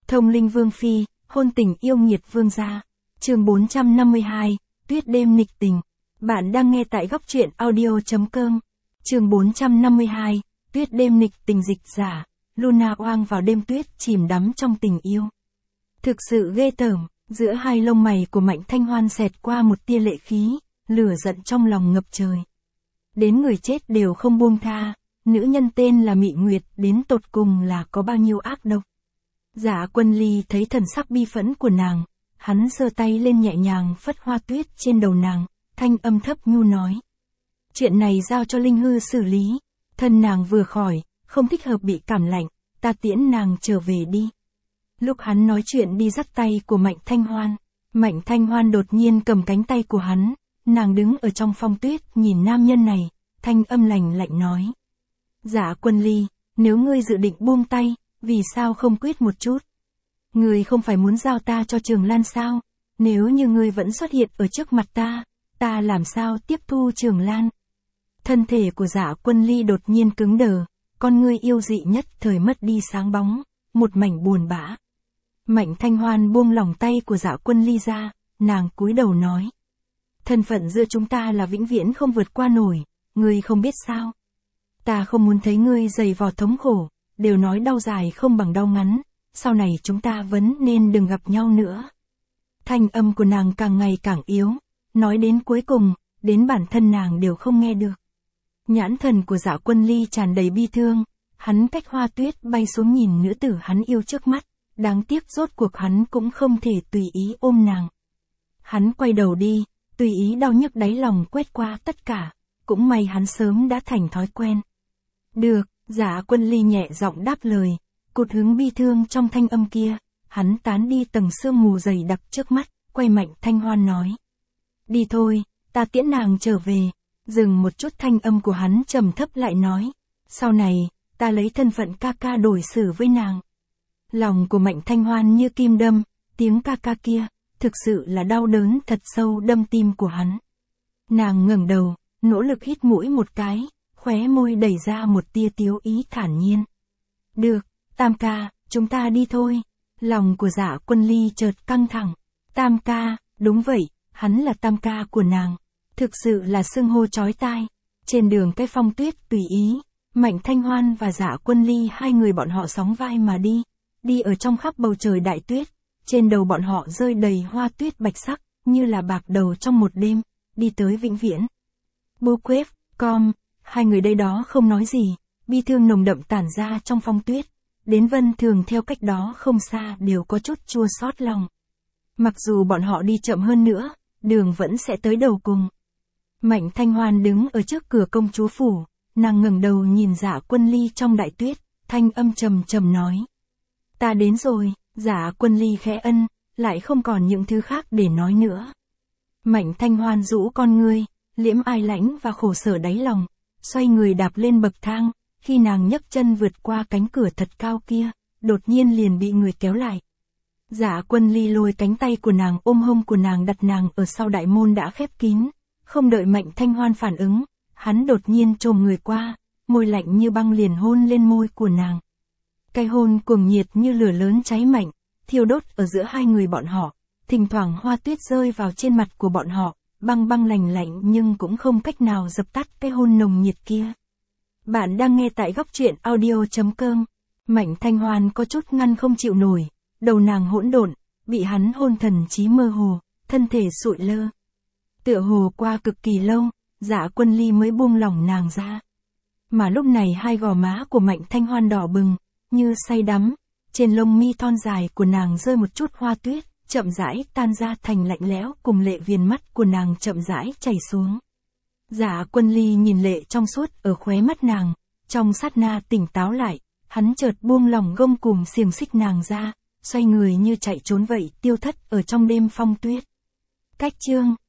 Thông linh vương phi, hôn tình yêu nghiệt vương gia. Chương 452, Tuyết đêm nghịch tình. Bạn đang nghe tại góc truyện audio.com. Chương 452, Tuyết đêm nghịch tình, dịch giả. Luna oang vào đêm tuyết chìm đắm trong tình yêu. Thực sự ghê tởm, giữa hai lông mày của Mạnh Thanh Hoan xẹt qua một tia lệ khí, lửa giận trong lòng ngập trời. Đến người chết đều không buông tha, nữ nhân tên là Mị Nguyệt đến tột cùng là có bao nhiêu ác độc. Dạ Quân Ly thấy thần sắc bi phẫn của nàng, hắn giơ tay lên nhẹ nhàng phất hoa tuyết trên đầu nàng, thanh âm thấp nhu nói. Chuyện này giao cho Linh Hư xử lý, thân nàng vừa khỏi, không thích hợp bị cảm lạnh, ta tiễn nàng trở về đi. Lúc hắn nói chuyện đi dắt tay của Mạnh Thanh Hoan đột nhiên cầm cánh tay của hắn, nàng đứng ở trong phong tuyết nhìn nam nhân này, thanh âm lạnh lạnh nói. Dạ Quân Ly, nếu ngươi dự định buông tay, vì sao không quyết một chút? Ngươi không phải muốn giao ta cho Trường Lan sao? Nếu như ngươi vẫn xuất hiện ở trước mặt ta làm sao tiếp thu Trường Lan? Thân thể của Dạ Quân Ly đột nhiên cứng đờ, con ngươi yêu dị nhất thời mất đi sáng bóng, một mảnh buồn bã. Mạnh Thanh Hoan buông lỏng tay của Dạ Quân Ly ra, nàng cúi đầu nói. Thân phận giữa chúng ta là vĩnh viễn không vượt qua nổi, ngươi không biết sao? Ta không muốn thấy ngươi dày vò thống khổ, đều nói đau dài không bằng đau ngắn, sau này chúng ta vẫn nên đừng gặp nhau nữa. Thanh âm của nàng càng ngày càng yếu, nói đến cuối cùng, đến bản thân nàng đều không nghe được. Nhãn thần của Dạ Quân Ly tràn đầy bi thương, hắn cách hoa tuyết bay xuống nhìn nữ tử hắn yêu trước mắt, đáng tiếc rốt cuộc hắn cũng không thể tùy ý ôm nàng. Hắn quay đầu đi, tùy ý đau nhức đáy lòng quét qua tất cả, cũng may hắn sớm đã thành thói quen. Được, Dạ Quân Ly nhẹ giọng đáp lời, cột hứng bi thương trong thanh âm kia, hắn tán đi tầng sương mù dày đặc trước mắt, quay Mạnh Thanh Hoan nói. Đi thôi, ta tiễn nàng trở về. Dừng một chút thanh âm của hắn trầm thấp lại nói. Sau này, ta lấy thân phận ca ca đổi xử với nàng. Lòng của Mạnh Thanh Hoan như kim đâm, tiếng ca ca kia, thực sự là đau đớn thật sâu đâm tim của hắn. Nàng ngẩng đầu, nỗ lực hít mũi một cái, khóe môi đẩy ra một tia tiếu ý thản nhiên. Được, Tam ca, chúng ta đi thôi. Lòng của Dạ Quân Ly chợt căng thẳng. Tam ca, đúng vậy, hắn là tam ca của nàng. Thực sự là xưng hô chói tai. Trên đường cái phong tuyết tùy ý, Mạnh Thanh Hoan và Dạ Quân Ly hai người bọn họ sóng vai mà đi. Đi ở trong khắp bầu trời đại tuyết. Trên đầu bọn họ rơi đầy hoa tuyết bạch sắc, như là bạc đầu trong một đêm, đi tới vĩnh viễn. Bô quếp, com, hai người đây đó không nói gì, bi thương nồng đậm tản ra trong phong tuyết. Đến Vân Thường theo cách đó không xa đều có chút chua xót lòng. Mặc dù bọn họ đi chậm hơn nữa, đường vẫn sẽ tới đầu cùng. Mạnh Thanh Hoan đứng ở trước cửa công chúa phủ, nàng ngẩng đầu nhìn Dạ Quân Ly trong đại tuyết, thanh âm trầm trầm nói. Ta đến rồi. Dạ Quân Ly khẽ ân, lại không còn những thứ khác để nói nữa. Mạnh Thanh Hoan rũ con ngươi, liễm ai lãnh và khổ sở đáy lòng, xoay người đạp lên bậc thang, khi nàng nhấc chân vượt qua cánh cửa thật cao kia, đột nhiên liền bị người kéo lại. Dạ Quân Ly lôi cánh tay của nàng ôm hông của nàng đặt nàng ở sau đại môn đã khép kín, không đợi Mạnh Thanh Hoan phản ứng, hắn đột nhiên chồm người qua, môi lạnh như băng liền hôn lên môi của nàng. Cái hôn cuồng nhiệt như lửa lớn cháy mạnh, thiêu đốt ở giữa hai người bọn họ, thỉnh thoảng hoa tuyết rơi vào trên mặt của bọn họ, băng băng lạnh lạnh nhưng cũng không cách nào dập tắt cái hôn nồng nhiệt kia. Bạn đang nghe tại góc truyện audio.com. Mạnh Thanh Hoan có chút ngăn không chịu nổi, đầu nàng hỗn độn, bị hắn hôn thần trí mơ hồ, thân thể sụi lơ. Tựa hồ qua cực kỳ lâu, Dạ Quân Ly mới buông lỏng nàng ra. Mà lúc này hai gò má của Mạnh Thanh Hoan đỏ bừng, như say đắm, trên lông mi thon dài của nàng rơi một chút hoa tuyết, chậm rãi tan ra thành lạnh lẽo cùng lệ viền mắt của nàng chậm rãi chảy xuống. Dạ Quân Ly nhìn lệ trong suốt ở khóe mắt nàng, trong sát na tỉnh táo lại, hắn chợt buông lỏng gông cùm xiềng xích nàng ra, xoay người như chạy trốn vậy tiêu thất ở trong đêm phong tuyết. Cách chương